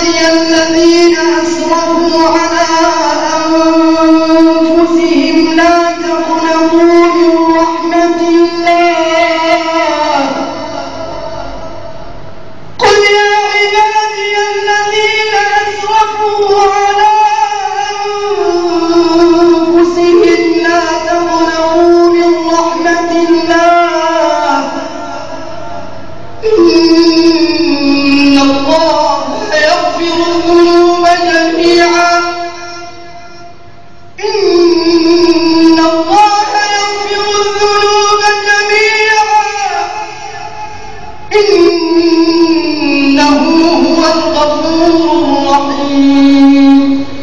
عبادي الذين أسرفوا على أنفسهم لا تقنطوا من رحمة الله قل يا عبادي الذين أسرفوا على أنفسهم لا تقنطوا من رحمة الله إن الله يغفر الذنوب جميعا إنه هو الغفور الرحيم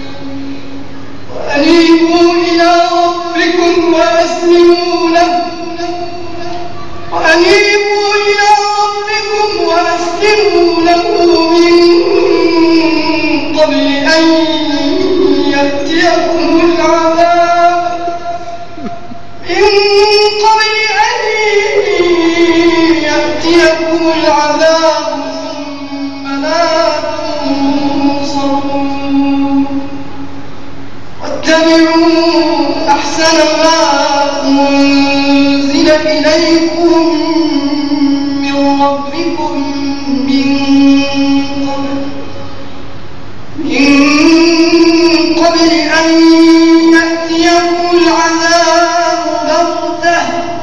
وأنيبوا إلى ربكم وأسلموا له من قبل أن يأتيكم العذاب ثم لا تنصرون واتبعوا أحسن ما أنزل إليكم من ربكم من قبل أن يأتيكم العذاب بغتة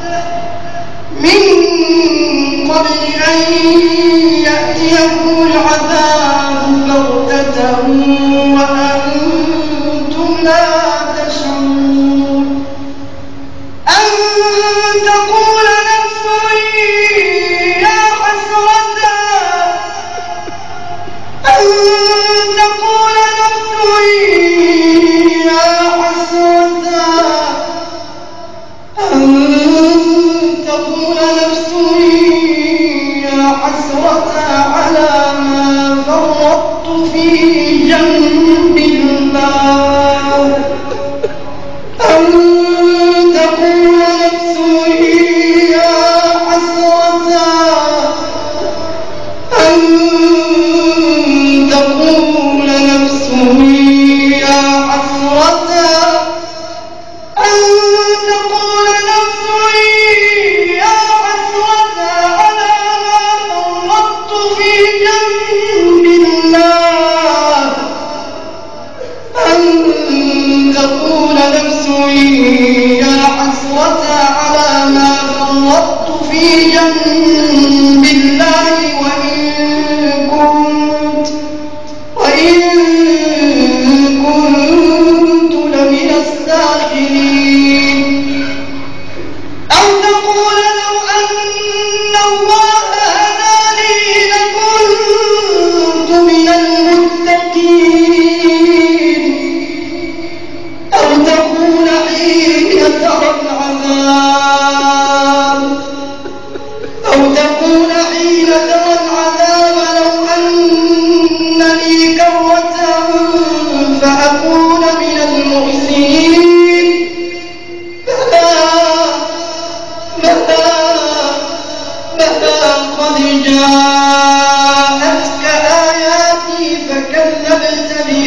وأنتم لا تشعرون أن تقول نفس يا حسرة على ما فرطت في جنب الله أن تقول نفس يا حسرة على ما فرطت في جنب الله وإن كنت لمن الساخرين أو تقول لو أن الله هداني لكنت من المتقين أو تقول حين ترى العذاب لو أن لي كرة فأكون من المحسنين بلى قد جاءتك آياتي فكذبت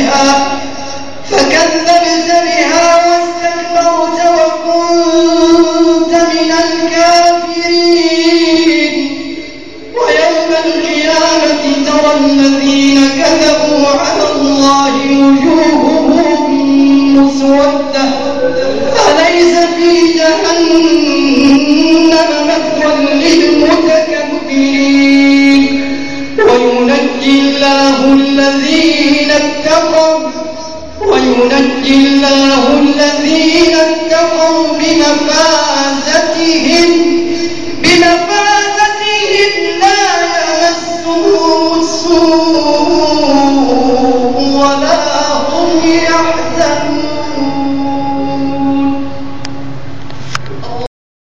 بها واستكبرت وكنت من الكافرين ويوم القيامة ترى الذين كذبوا على الله وجوههم مسودة أليس في جهنم مثوى للمتكبرين وينجي الله الذين اتقوا بمفازة